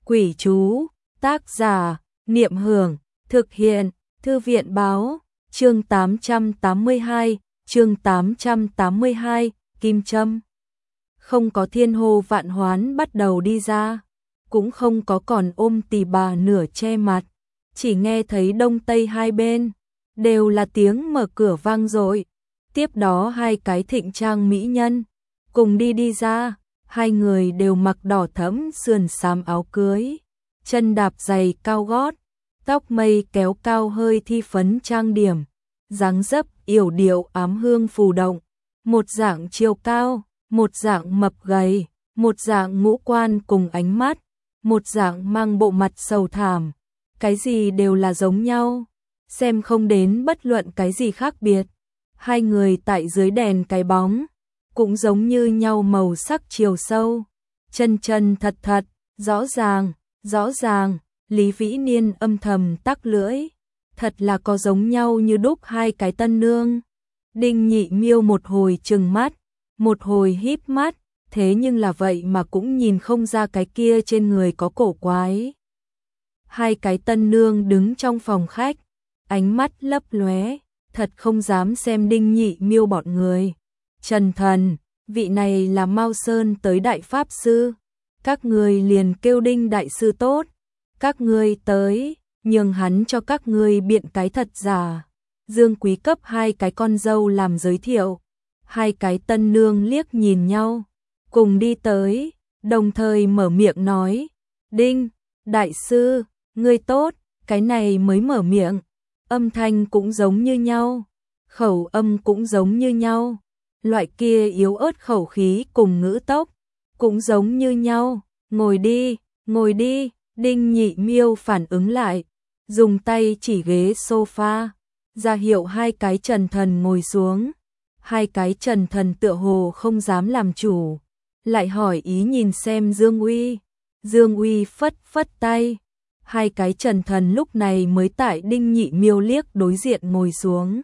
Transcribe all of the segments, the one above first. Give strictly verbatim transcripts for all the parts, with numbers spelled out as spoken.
Quỷ chú, tác giả, Niệm Hưởng, thực hiện, Thư viện báo, chương tám trăm tám mươi hai, chương tám trăm tám mươi hai, Kim Châm. Không có thiên hô vạn hoán bắt đầu đi ra, cũng không có còn ôm tỳ bà nửa che mặt, chỉ nghe thấy đông tây hai bên, đều là tiếng mở cửa vang dội. Tiếp đó hai cái thịnh trang mỹ nhân, cùng đi đi ra, hai người đều mặc đỏ thẫm sườn xám áo cưới, chân đạp giày cao gót, tóc mây kéo cao hơi thi phấn trang điểm, dáng dấp yểu điệu ám hương phù động, một dạng chiều cao, một dạng mập gầy, một dạng ngũ quan cùng ánh mắt, một dạng mang bộ mặt sầu thảm, cái gì đều là giống nhau, xem không đến bất luận cái gì khác biệt. Hai người tại dưới đèn cái bóng, cũng giống như nhau màu sắc chiều sâu, chân chân thật thật, rõ ràng, rõ ràng, Lý Vĩ Niên âm thầm tắc lưỡi, thật là có giống nhau như đúc hai cái tân nương. Đinh Nhị Miêu một hồi trừng mắt, một hồi híp mắt, thế nhưng là vậy mà cũng nhìn không ra cái kia trên người có cổ quái. Hai cái tân nương đứng trong phòng khách, ánh mắt lấp lóe, thật không dám xem Đinh Nhị Miêu bọn người. Trần Thần, vị này là Mao Sơn tới đại pháp sư, các người liền kêu Đinh đại sư tốt, các ngươi tới, nhường hắn cho các ngươi biện cái thật giả. Dương Quý cấp hai cái con dâu làm giới thiệu, hai cái tân nương liếc nhìn nhau, cùng đi tới, đồng thời mở miệng nói, Đinh, đại sư, ngươi tốt, cái này mới mở miệng, âm thanh cũng giống như nhau, khẩu âm cũng giống như nhau, loại kia yếu ớt khẩu khí cùng ngữ tốc, cũng giống như nhau, ngồi đi, ngồi đi, Đinh Nhị Miêu phản ứng lại, dùng tay chỉ ghế sofa, ra hiệu hai cái Trần Thần ngồi xuống, hai cái Trần Thần tựa hồ không dám làm chủ, lại hỏi ý nhìn xem Dương Uy, Dương Uy phất phất tay, hai cái Trần Thần lúc này mới tại Đinh Nhị Miêu liếc đối diện ngồi xuống.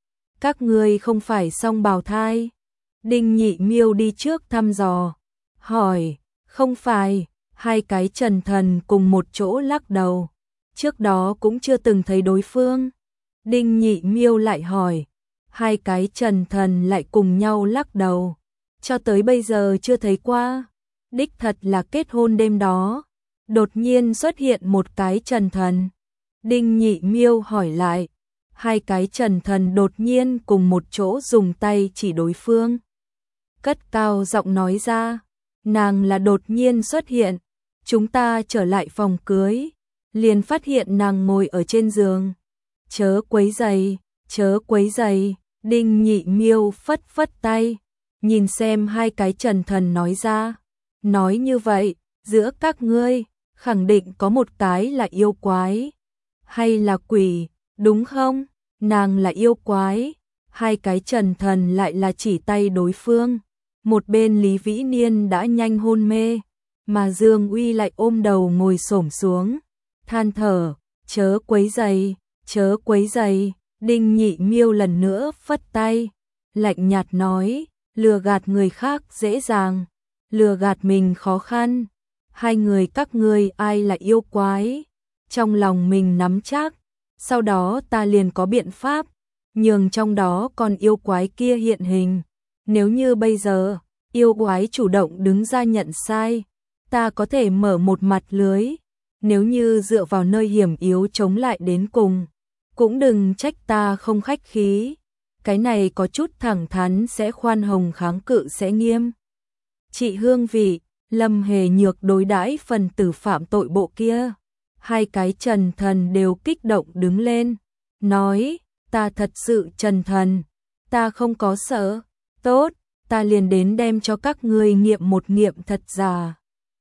Các ngươi không phải song bào thai? Đinh Nhị Miêu đi trước thăm dò, hỏi, không phải, hai cái Trần Thần cùng một chỗ lắc đầu, trước đó cũng chưa từng thấy đối phương. Đinh Nhị Miêu lại hỏi, hai cái Trần Thần lại cùng nhau lắc đầu, cho tới bây giờ chưa thấy qua, đích thật là kết hôn đêm đó. Đột nhiên xuất hiện một cái Trần Thần. Đinh Nhị Miêu hỏi lại, hai cái Trần Thần đột nhiên cùng một chỗ dùng tay chỉ đối phương. Cất cao giọng nói ra, nàng là đột nhiên xuất hiện, chúng ta trở lại phòng cưới, liền phát hiện nàng ngồi ở trên giường. Chớ quấy giày, chớ quấy giày, Đinh Nhị Miêu phất phất tay, nhìn xem hai cái Trần Thần nói ra, nói như vậy, giữa các ngươi khẳng định có một cái là yêu quái, hay là quỷ, đúng không? Nàng là yêu quái, hai cái Trần Thần lại là chỉ tay đối phương. Một bên Lý Vĩ Niên đã nhanh hôn mê, mà Dương Uy lại ôm đầu ngồi xổm xuống, than thở, chớ quấy giày, chớ quấy giày. Đinh Nhị Miêu lần nữa phất tay, lạnh nhạt nói, lừa gạt người khác dễ dàng, lừa gạt mình khó khăn. Hai người các ngươi ai là yêu quái, trong lòng mình nắm chắc, sau đó ta liền có biện pháp, nhường trong đó con yêu quái kia hiện hình. Nếu như bây giờ, yêu quái chủ động đứng ra nhận sai, ta có thể mở một mặt lưới, nếu như dựa vào nơi hiểm yếu chống lại đến cùng, cũng đừng trách ta không khách khí, cái này có chút thẳng thắn sẽ khoan hồng kháng cự sẽ nghiêm. Chị hương vị, Lâm Hề Nhược đối đãi phần tử phạm tội bộ kia, hai cái Trần Thần đều kích động đứng lên, nói, ta thật sự Trần Thần, ta không có sợ, tốt, ta liền đến đem cho các ngươi nghiệm một nghiệm thật giả.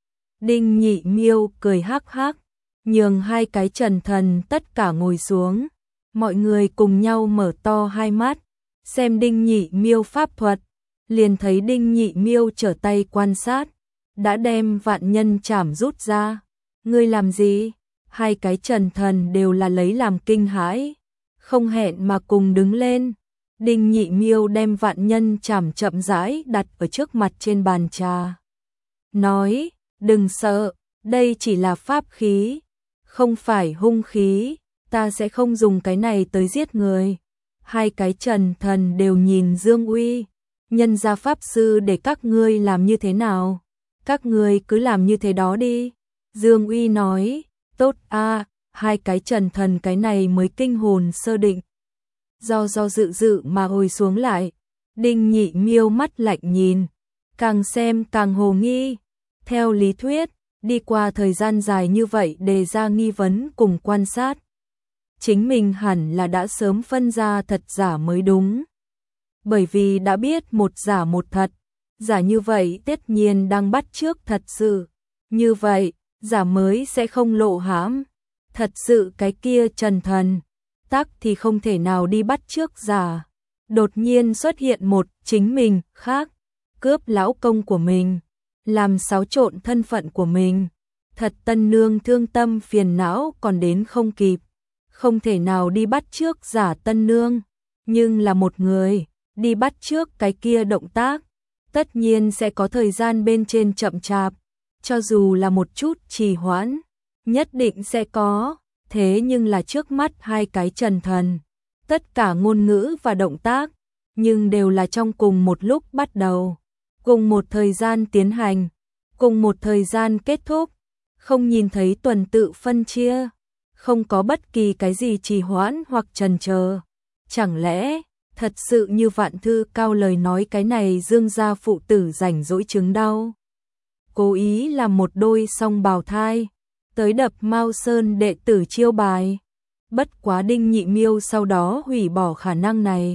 Đinh Nhị Miêu cười hắc hắc, nhường hai cái Trần Thần tất cả ngồi xuống, mọi người cùng nhau mở to hai mắt, xem Đinh Nhị Miêu pháp thuật, liền thấy Đinh Nhị Miêu trở tay quan sát, đã đem vạn nhân chảm rút ra. Ngươi làm gì? Hai cái Trần Thần đều là lấy làm kinh hãi, không hẹn mà cùng đứng lên. Đinh Nhị Miêu đem vạn nhân chảm chậm rãi đặt ở trước mặt trên bàn trà, nói, đừng sợ, Đây chỉ là pháp khí, không phải hung khí, ta sẽ không dùng cái này tới giết người. Hai cái Trần Thần đều nhìn Dương Uy, nhân gia pháp sư để các ngươi làm như thế nào? Các ngươi cứ làm như thế đó đi. Dương Uy nói, tốt a. Hai cái Trần Thần cái này mới kinh hồn sơ định. Do do dự dự mà hồi xuống lại. Đinh Nhị Miêu mắt lạnh nhìn, càng xem càng hồ nghi. Theo lý thuyết, đi qua thời gian dài như vậy đề ra nghi vấn cùng quan sát, chính mình hẳn là đã sớm phân ra thật giả mới đúng. Bởi vì đã biết một giả một thật, giả như vậy tất nhiên đang bắt chước thật sự. Như vậy, giả mới sẽ không lộ hãm. Thật sự cái kia Trần Thần, tắc thì không thể nào đi bắt chước giả. Đột nhiên xuất hiện một chính mình khác, cướp lão công của mình, làm xáo trộn thân phận của mình. Thật Tân Nương thương tâm phiền não còn đến không kịp, không thể nào đi bắt chước giả Tân Nương, nhưng là một người, đi bắt chước cái kia động tác, tất nhiên sẽ có thời gian bên trên chậm chạp, cho dù là một chút trì hoãn, nhất định sẽ có, thế nhưng là trước mắt hai cái Trần Thần, tất cả ngôn ngữ và động tác, nhưng đều là trong cùng một lúc bắt đầu, cùng một thời gian tiến hành, cùng một thời gian kết thúc, không nhìn thấy tuần tự phân chia, không có bất kỳ cái gì trì hoãn hoặc chần chờ. Chẳng lẽ, thật sự như Vạn Thư Cao lời nói cái này Dương gia phụ tử rảnh rỗi chứng đau, cố ý làm một đôi song bào thai, tới đập Mao Sơn đệ tử chiêu bài. Bất quá Đinh Nhị Miêu sau đó hủy bỏ khả năng này.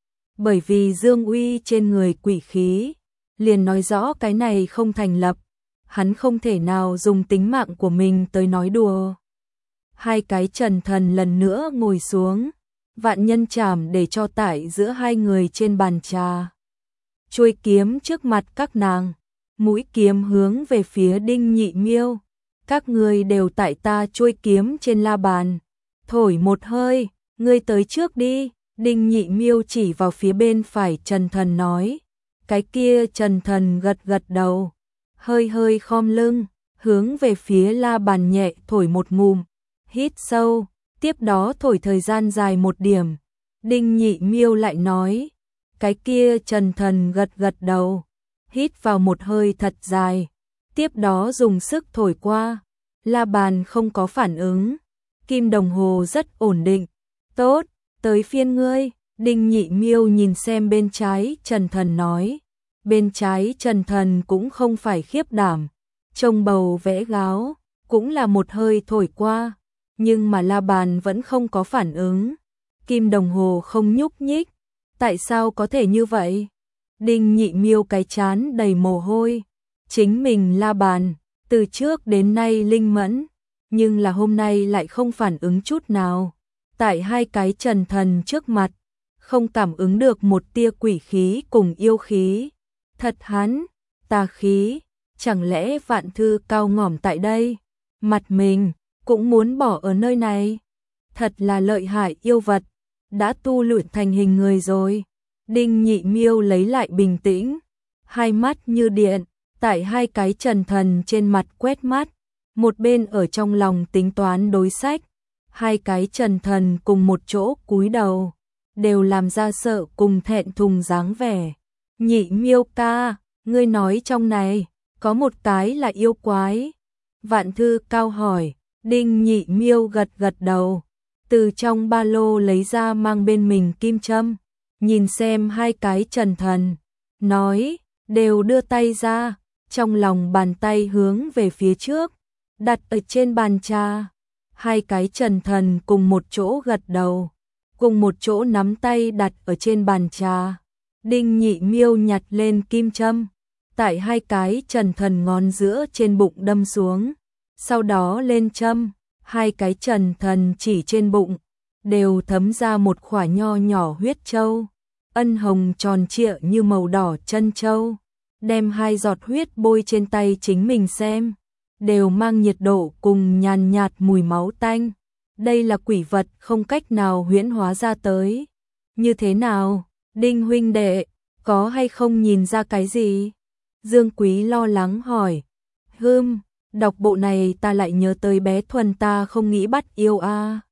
Bởi vì Dương Uy trên người quỷ khí, liền nói rõ cái này không thành lập, hắn không thể nào dùng tính mạng của mình tới nói đùa. Hai cái Trần Thần lần nữa ngồi xuống, vạn nhân trảm để cho tại giữa hai người trên bàn trà. Chuôi kiếm trước mặt các nàng, mũi kiếm hướng về phía Đinh Nhị Miêu. Các ngươi đều tại ta chuôi kiếm trên la bàn. Thổi một hơi, ngươi tới trước đi. Đinh Nhị Miêu chỉ vào phía bên phải Trần Thần nói. Cái kia Trần Thần gật gật đầu, hơi hơi khom lưng, hướng về phía la bàn nhẹ thổi một ngụm, hít sâu, tiếp đó thổi thời gian dài một điểm. Đinh Nhị Miêu lại nói, cái kia Trần Thần gật gật đầu, hít vào một hơi thật dài, tiếp đó dùng sức thổi qua, la bàn không có phản ứng, kim đồng hồ rất ổn định. Tốt, tới phiên ngươi. Đinh Nhị Miêu nhìn xem bên trái Trần Thần nói. Bên trái Trần Thần cũng không phải khiếp đảm, trông bầu vẽ gáo, cũng là một hơi thổi qua, nhưng mà la bàn vẫn không có phản ứng, kim đồng hồ không nhúc nhích. Tại sao có thể như vậy? Đinh Nhị Miêu cái chán đầy mồ hôi, chính mình la bàn, từ trước đến nay linh mẫn, nhưng là hôm nay lại không phản ứng chút nào. Tại hai cái Trần Thần trước mặt, không cảm ứng được một tia quỷ khí cùng yêu khí. Thật hắn, tà khí, chẳng lẽ Vạn Thư Cao ngỏm tại đây, mặt mình cũng muốn bỏ ở nơi này. Thật là lợi hại yêu vật, đã tu luyện thành hình người rồi. Đinh Nhị Miêu lấy lại bình tĩnh, hai mắt như điện, tại hai cái Trần Thần trên mặt quét mắt, một bên ở trong lòng tính toán đối sách. Hai cái Trần Thần cùng một chỗ cúi đầu, đều làm ra sợ cùng thẹn thùng dáng vẻ. Nhị Miêu ca, ngươi nói trong này, có một cái là yêu quái. Vạn Thư Cao hỏi. Đinh Nhị Miêu gật gật đầu, từ trong ba lô lấy ra mang bên mình kim châm, nhìn xem hai cái Trần Thần, nói, đều đưa tay ra, trong lòng bàn tay hướng về phía trước, đặt ở trên bàn trà. Hai cái Trần Thần cùng một chỗ gật đầu, cùng một chỗ nắm tay đặt ở trên bàn trà. Đinh Nhị Miêu nhặt lên kim châm, tại hai cái Trần Thần ngón giữa trên bụng đâm xuống, sau đó lên châm, hai cái Trần Thần chỉ trên bụng, đều thấm ra một khỏa nho nhỏ huyết châu, ân hồng tròn trịa như màu đỏ chân châu, đem hai giọt huyết bôi trên tay chính mình xem, đều mang nhiệt độ cùng nhàn nhạt mùi máu tanh. Đây là quỷ vật không cách nào huyễn hóa ra tới. Như thế nào, Đinh huynh đệ, có hay không nhìn ra cái gì? Dương Quý lo lắng hỏi. Hừm, Đọc bộ này ta lại nhớ tới bé Thuần ta không nghĩ bắt yêu a.